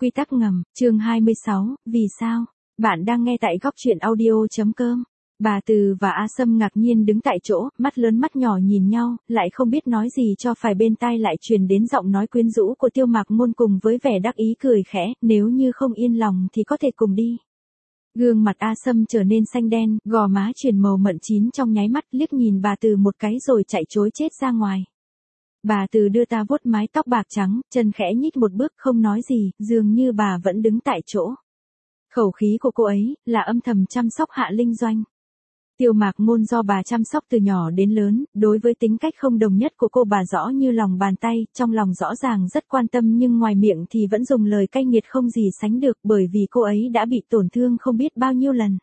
Quy tắc ngầm, chương 26, vì sao? Bạn đang nghe tại góc truyện audio.com. Bà Từ và A Sâm ngạc nhiên đứng tại chỗ, mắt lớn mắt nhỏ nhìn nhau, lại không biết nói gì cho phải, bên tai lại truyền đến giọng nói quyến rũ của Tiêu Mạc Ngôn cùng với vẻ đắc ý cười khẽ, nếu như không yên lòng thì có thể cùng đi. Gương mặt A Sâm trở nên xanh đen, gò má chuyển màu mận chín trong nháy mắt, liếc nhìn bà Từ một cái rồi chạy trối chết ra ngoài. Bà Từ đưa ta vuốt mái tóc bạc trắng, chân khẽ nhích một bước không nói gì, dường như bà vẫn đứng tại chỗ. Khẩu khí của cô ấy, là âm thầm chăm sóc Hạ Linh Doanh. Tiêu Mạc Ngôn do bà chăm sóc từ nhỏ đến lớn, đối với tính cách không đồng nhất của cô bà rõ như lòng bàn tay, trong lòng rõ ràng rất quan tâm nhưng ngoài miệng thì vẫn dùng lời cay nghiệt không gì sánh được bởi vì cô ấy đã bị tổn thương không biết bao nhiêu lần.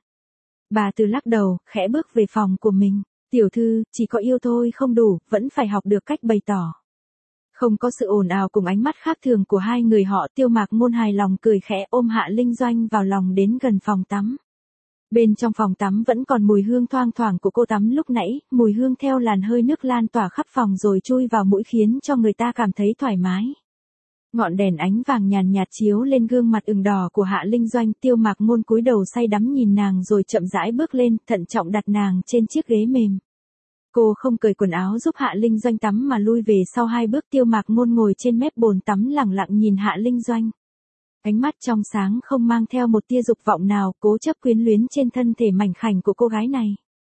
Bà Từ lắc đầu, khẽ bước về phòng của mình. Tiểu thư, chỉ có yêu thôi không đủ, vẫn phải học được cách bày tỏ. Không có sự ồn ào cùng ánh mắt khác thường của hai người họ, Tiêu Mạc Ngôn hài lòng cười khẽ ôm Hạ Linh Doanh vào lòng đến gần phòng tắm. Bên trong phòng tắm vẫn còn mùi hương thoang thoảng của cô tắm lúc nãy, mùi hương theo làn hơi nước lan tỏa khắp phòng rồi chui vào mũi khiến cho người ta cảm thấy thoải mái. Ngọn đèn ánh vàng nhàn nhạt chiếu lên gương mặt ửng đỏ của Hạ Linh Doanh, Tiêu Mạc Ngôn cúi đầu say đắm nhìn nàng rồi chậm rãi bước lên, thận trọng đặt nàng trên chiếc ghế mềm. Cô không cởi quần áo giúp Hạ Linh Doanh tắm mà lui về sau hai bước. Tiêu Mạc Ngôn ngồi trên mép bồn tắm lẳng lặng nhìn Hạ Linh Doanh. Ánh mắt trong sáng không mang theo một tia dục vọng nào, cố chấp quyến luyến trên thân thể mảnh khảnh của cô gái này.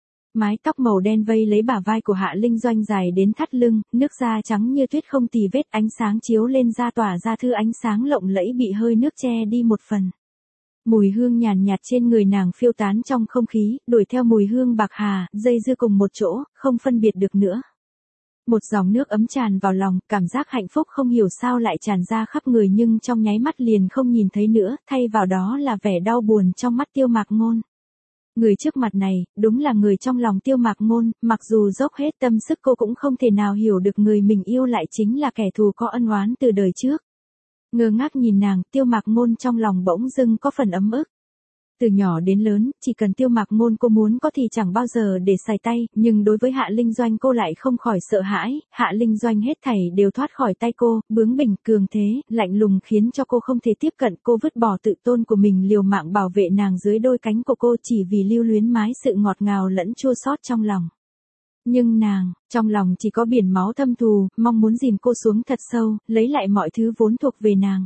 Mái tóc màu đen vây lấy bả vai của Hạ Linh Doanh dài đến thắt lưng, nước da trắng như tuyết không tì vết, ánh sáng chiếu lên da tỏa ra thứ ánh sáng lộng lẫy bị hơi nước che đi một phần. Mùi hương nhàn nhạt trên người nàng phiêu tán trong không khí, đuổi theo mùi hương bạc hà, dây dưa cùng một chỗ, không phân biệt được nữa. Một dòng nước ấm tràn vào lòng, cảm giác hạnh phúc không hiểu sao lại tràn ra khắp người nhưng trong nháy mắt liền không nhìn thấy nữa, thay vào đó là vẻ đau buồn trong mắt Tiêu Mạc Ngôn. Người trước mặt này, đúng là người trong lòng Tiêu Mạc Ngôn, mặc dù dốc hết tâm sức cô cũng không thể nào hiểu được người mình yêu lại chính là kẻ thù có ân oán từ đời trước. Ngơ ngác nhìn nàng, Tiêu Mạc Ngôn trong lòng bỗng dưng có phần ấm ức. Từ nhỏ đến lớn, chỉ cần Tiêu Mạc Ngôn cô muốn có thì chẳng bao giờ để xài tay, nhưng đối với Hạ Linh Doanh cô lại không khỏi sợ hãi, Hạ Linh Doanh hết thảy đều thoát khỏi tay cô, bướng bỉnh, cường thế, lạnh lùng khiến cho cô không thể tiếp cận, cô vứt bỏ tự tôn của mình liều mạng bảo vệ nàng dưới đôi cánh của cô chỉ vì lưu luyến mái sự ngọt ngào lẫn chua xót trong lòng. Nhưng nàng, trong lòng chỉ có biển máu thâm thù, mong muốn dìm cô xuống thật sâu, lấy lại mọi thứ vốn thuộc về nàng.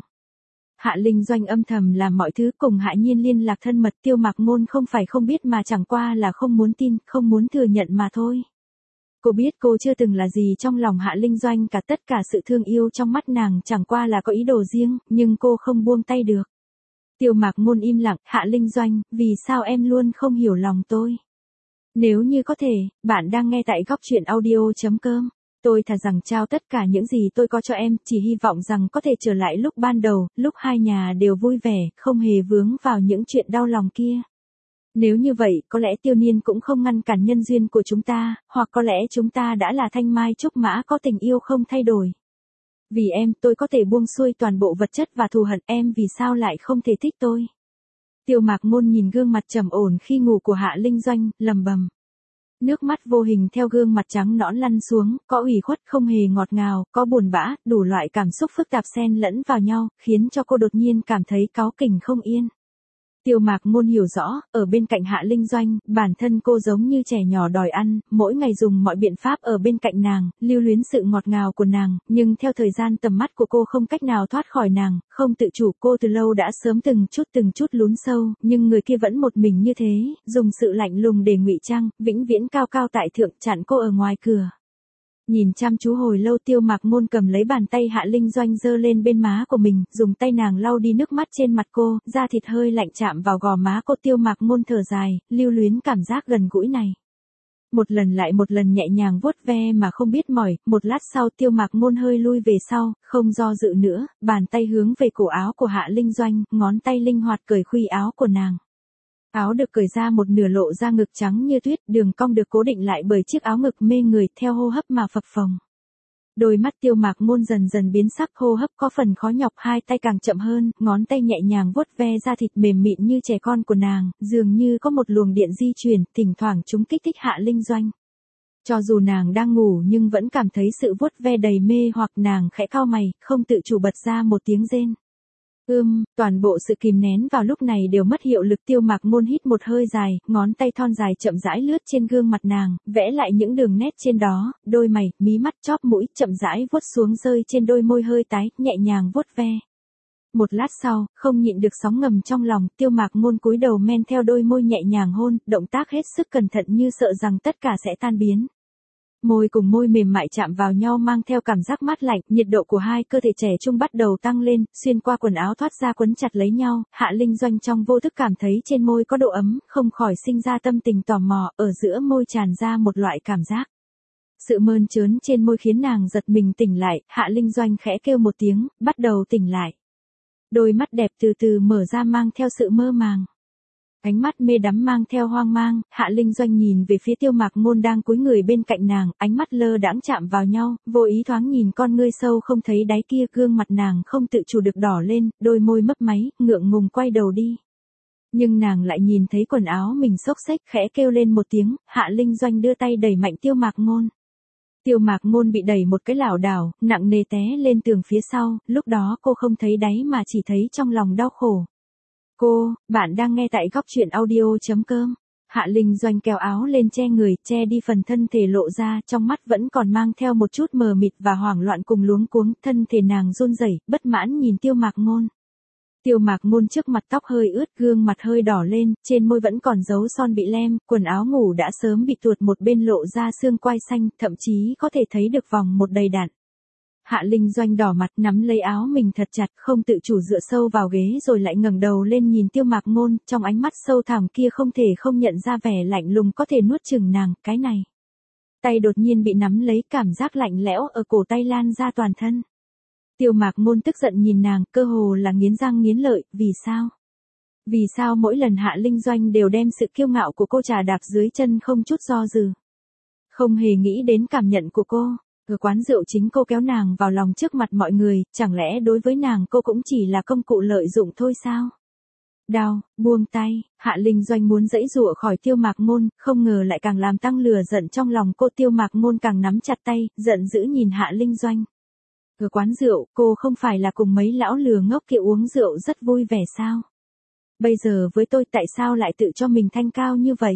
Hạ Linh Doanh âm thầm làm mọi thứ cùng Hạ Nhiên liên lạc thân mật. Tiêu Mạc Ngôn không phải không biết mà chẳng qua là không muốn tin, không muốn thừa nhận mà thôi. Cô biết cô chưa từng là gì trong lòng Hạ Linh Doanh cả, tất cả sự thương yêu trong mắt nàng chẳng qua là có ý đồ riêng, nhưng cô không buông tay được. Tiêu Mạc Ngôn im lặng, Hạ Linh Doanh, vì sao em luôn không hiểu lòng tôi? Nếu như có thể, bạn đang nghe tại góc truyện audio.com. Tôi thà rằng trao tất cả những gì tôi có cho em, chỉ hy vọng rằng có thể trở lại lúc ban đầu, lúc hai nhà đều vui vẻ, không hề vướng vào những chuyện đau lòng kia. Nếu như vậy, có lẽ Tiêu Niên cũng không ngăn cản nhân duyên của chúng ta, hoặc có lẽ chúng ta đã là thanh mai trúc mã có tình yêu không thay đổi. Vì em, tôi có thể buông xuôi toàn bộ vật chất và thù hận, em vì sao lại không thể thích tôi? Tiêu Mạc Ngôn nhìn gương mặt trầm ổn khi ngủ của Hạ Linh Doanh, lầm bầm. Nước mắt vô hình theo gương mặt trắng nõn lăn xuống, có ủy khuất không hề ngọt ngào, có buồn bã, đủ loại cảm xúc phức tạp xen lẫn vào nhau, khiến cho cô đột nhiên cảm thấy cáu kỉnh không yên. Tiêu Mạc Ngôn hiểu rõ, ở bên cạnh Hạ Linh Doanh, bản thân cô giống như trẻ nhỏ đòi ăn, mỗi ngày dùng mọi biện pháp ở bên cạnh nàng, lưu luyến sự ngọt ngào của nàng, nhưng theo thời gian tầm mắt của cô không cách nào thoát khỏi nàng, không tự chủ, cô từ lâu đã sớm từng chút lún sâu, nhưng người kia vẫn một mình như thế, dùng sự lạnh lùng để ngụy trang, vĩnh viễn cao cao tại thượng chặn cô ở ngoài cửa. Nhìn chăm chú hồi lâu, Tiêu Mạc Ngôn cầm lấy bàn tay Hạ Linh Doanh giơ lên bên má của mình, dùng tay nàng lau đi nước mắt trên mặt cô, da thịt hơi lạnh chạm vào gò má cô. Tiêu Mạc Ngôn thở dài, lưu luyến cảm giác gần gũi này. Một lần lại một lần nhẹ nhàng vuốt ve mà không biết mỏi, một lát sau Tiêu Mạc Ngôn hơi lui về sau, không do dự nữa, bàn tay hướng về cổ áo của Hạ Linh Doanh, ngón tay linh hoạt cởi khuy áo của nàng. Áo được cởi ra một nửa lộ ra ngực trắng như tuyết, đường cong được cố định lại bởi chiếc áo ngực mê người, theo hô hấp mà phập phồng. Đôi mắt Tiêu Mạc Ngôn dần dần biến sắc, hô hấp có phần khó nhọc, hai tay càng chậm hơn, ngón tay nhẹ nhàng vuốt ve da thịt mềm mịn như trẻ con của nàng, dường như có một luồng điện di chuyển, thỉnh thoảng chúng kích thích Hạ Linh Doanh. Cho dù nàng đang ngủ nhưng vẫn cảm thấy sự vuốt ve đầy mê hoặc, nàng khẽ cau mày, không tự chủ bật ra một tiếng rên. Toàn bộ sự kìm nén vào lúc này đều mất hiệu lực. Tiêu Mạc Ngôn hít một hơi dài, ngón tay thon dài chậm rãi lướt trên gương mặt nàng, vẽ lại những đường nét trên đó, đôi mày, mí mắt, chóp mũi, chậm rãi vuốt xuống rơi trên đôi môi hơi tái, nhẹ nhàng vuốt ve. Một lát sau, không nhịn được sóng ngầm trong lòng, Tiêu Mạc Ngôn cúi đầu men theo đôi môi nhẹ nhàng hôn, động tác hết sức cẩn thận như sợ rằng tất cả sẽ tan biến. Môi cùng môi mềm mại chạm vào nhau mang theo cảm giác mát lạnh, nhiệt độ của hai cơ thể trẻ trung bắt đầu tăng lên, xuyên qua quần áo thoát ra quấn chặt lấy nhau, Hạ Linh Doanh trong vô thức cảm thấy trên môi có độ ấm, không khỏi sinh ra tâm tình tò mò, ở giữa môi tràn ra một loại cảm giác. Sự mơn trớn trên môi khiến nàng giật mình tỉnh lại, Hạ Linh Doanh khẽ kêu một tiếng, bắt đầu tỉnh lại. Đôi mắt đẹp từ từ mở ra mang theo sự mơ màng. Ánh mắt mê đắm mang theo hoang mang, Hạ Linh Doanh nhìn về phía Tiêu Mạc Ngôn đang cúi người bên cạnh nàng, ánh mắt lơ đãng chạm vào nhau, vô ý thoáng nhìn con ngươi sâu không thấy đáy kia, gương mặt nàng không tự chủ được đỏ lên, đôi môi mấp máy, ngượng ngùng quay đầu đi. Nhưng nàng lại nhìn thấy quần áo mình xốc xếch, khẽ kêu lên một tiếng, Hạ Linh Doanh đưa tay đẩy mạnh Tiêu Mạc Ngôn. Tiêu Mạc Ngôn bị đẩy một cái lảo đảo, nặng nề té lên tường phía sau, lúc đó cô không thấy đáy mà chỉ thấy trong lòng đau khổ. Bạn đang nghe tại góc truyện audio.com. Hạ Linh Doanh kéo áo lên che người, che đi phần thân thể lộ ra, trong mắt vẫn còn mang theo một chút mờ mịt và hoảng loạn cùng luống cuống, thân thể nàng run rẩy, bất mãn nhìn Tiêu Mạc Ngôn. Tiêu Mạc Ngôn trước mặt tóc hơi ướt, gương mặt hơi đỏ lên, trên môi vẫn còn dấu son bị lem, quần áo ngủ đã sớm bị tuột một bên lộ ra xương quai xanh, thậm chí có thể thấy được vòng một đầy đặn. Hạ Linh Doanh đỏ mặt nắm lấy áo mình thật chặt, không tự chủ dựa sâu vào ghế rồi lại ngẩng đầu lên nhìn Tiêu Mạc Ngôn, trong ánh mắt sâu thẳm kia không thể không nhận ra vẻ lạnh lùng có thể nuốt chửng nàng, cái này. Tay đột nhiên bị nắm lấy, cảm giác lạnh lẽo ở cổ tay lan ra toàn thân. Tiêu Mạc Ngôn tức giận nhìn nàng, cơ hồ là nghiến răng nghiến lợi, vì sao? Vì sao mỗi lần Hạ Linh Doanh đều đem sự kiêu ngạo của cô trà đạp dưới chân không chút do dự? Không hề nghĩ đến cảm nhận của cô. Ở quán rượu chính cô kéo nàng vào lòng trước mặt mọi người, chẳng lẽ đối với nàng cô cũng chỉ là công cụ lợi dụng thôi sao? Đau, buông tay, Hạ Linh Doanh muốn giãy giụa khỏi Tiêu Mạc Ngôn, không ngờ lại càng làm tăng lửa giận trong lòng cô. Tiêu Mạc Ngôn càng nắm chặt tay, giận dữ nhìn Hạ Linh Doanh. Ở quán rượu, cô không phải là cùng mấy lão lừa ngốc kia uống rượu rất vui vẻ sao? Bây giờ với tôi tại sao lại tự cho mình thanh cao như vậy?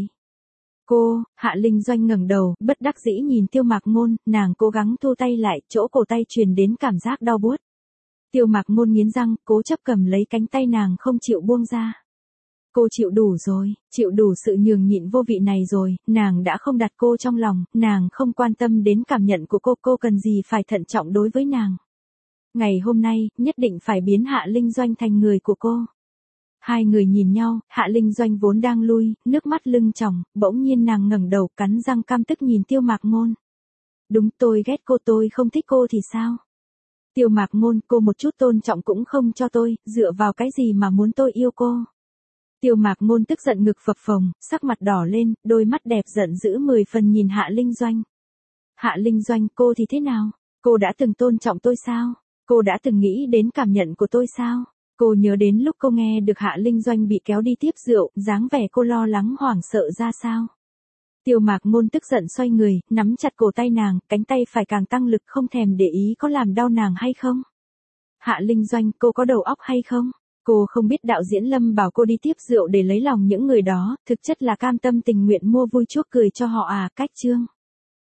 Hạ Linh Doanh ngẩng đầu, bất đắc dĩ nhìn Tiêu Mạc Ngôn, nàng cố gắng thu tay lại, chỗ cổ tay truyền đến cảm giác đau buốt. Tiêu Mạc Ngôn nghiến răng, cố chấp cầm lấy cánh tay nàng không chịu buông ra. Cô chịu đủ rồi, chịu đủ sự nhường nhịn vô vị này rồi, nàng đã không đặt cô trong lòng, nàng không quan tâm đến cảm nhận của cô cần gì phải thận trọng đối với nàng. Ngày hôm nay, nhất định phải biến Hạ Linh Doanh thành người của cô. Hai người nhìn nhau, Hạ Linh Doanh vốn đang lui, nước mắt lưng tròng, bỗng nhiên nàng ngẩng đầu cắn răng căm tức nhìn Tiêu Mạc Ngôn. Đúng, tôi ghét cô, tôi không thích cô thì sao? Tiêu Mạc Ngôn, cô một chút tôn trọng cũng không cho tôi, dựa vào cái gì mà muốn tôi yêu cô? Tiêu Mạc Ngôn tức giận ngực phập phồng, sắc mặt đỏ lên, đôi mắt đẹp giận dữ 10 phần nhìn Hạ Linh Doanh. Hạ Linh Doanh, cô thì thế nào? Cô đã từng tôn trọng tôi sao? Cô đã từng nghĩ đến cảm nhận của tôi sao? Cô nhớ đến lúc cô nghe được Hạ Linh Doanh bị kéo đi tiếp rượu, dáng vẻ cô lo lắng hoảng sợ ra sao? Tiêu Mạc Ngôn tức giận xoay người, nắm chặt cổ tay nàng, cánh tay phải càng tăng lực, không thèm để ý có làm đau nàng hay không. Hạ Linh Doanh, cô có đầu óc hay không? Cô không biết đạo diễn Lâm bảo cô đi tiếp rượu để lấy lòng những người đó, thực chất là cam tâm tình nguyện mua vui chuốc cười cho họ à, cách chương.